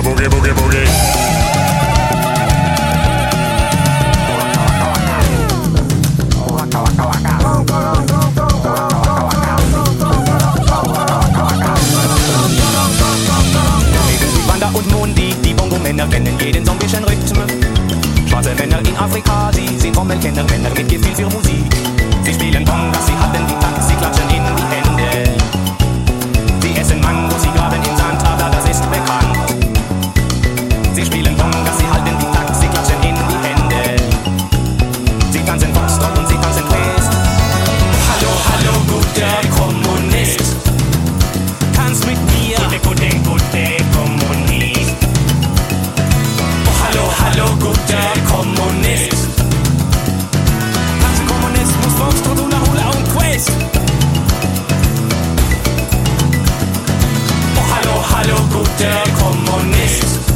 Boogie, Boogie, Boogie. Wanda und Mundi, die Bongo-Männer kennen jeden zombischen Rhythmen. Schwarze Männer in Afrika, sie sind Trommelkenner, Männer mit Gefühl für Musik. Sie spielen Bonga, sie halten die Takt, sie klatschen in die Hände. Sie essen Mango, sie graben in Sand, aber das ist bekannt. Sie spielen Bonga, sie halten die Takt, sie klatschen in die Hände. Sie tanzen Foxtrot und sie tanzen Fest. Hallo, hallo, guter Kommunist. Tanz mit mir, gute Kommunist. Oh, hallo, hallo, guter Kommunist. Tanzen Kommunismus, Foxtrot, Hula Hula und Quest. Oh, hallo, hallo, guter Kommunist.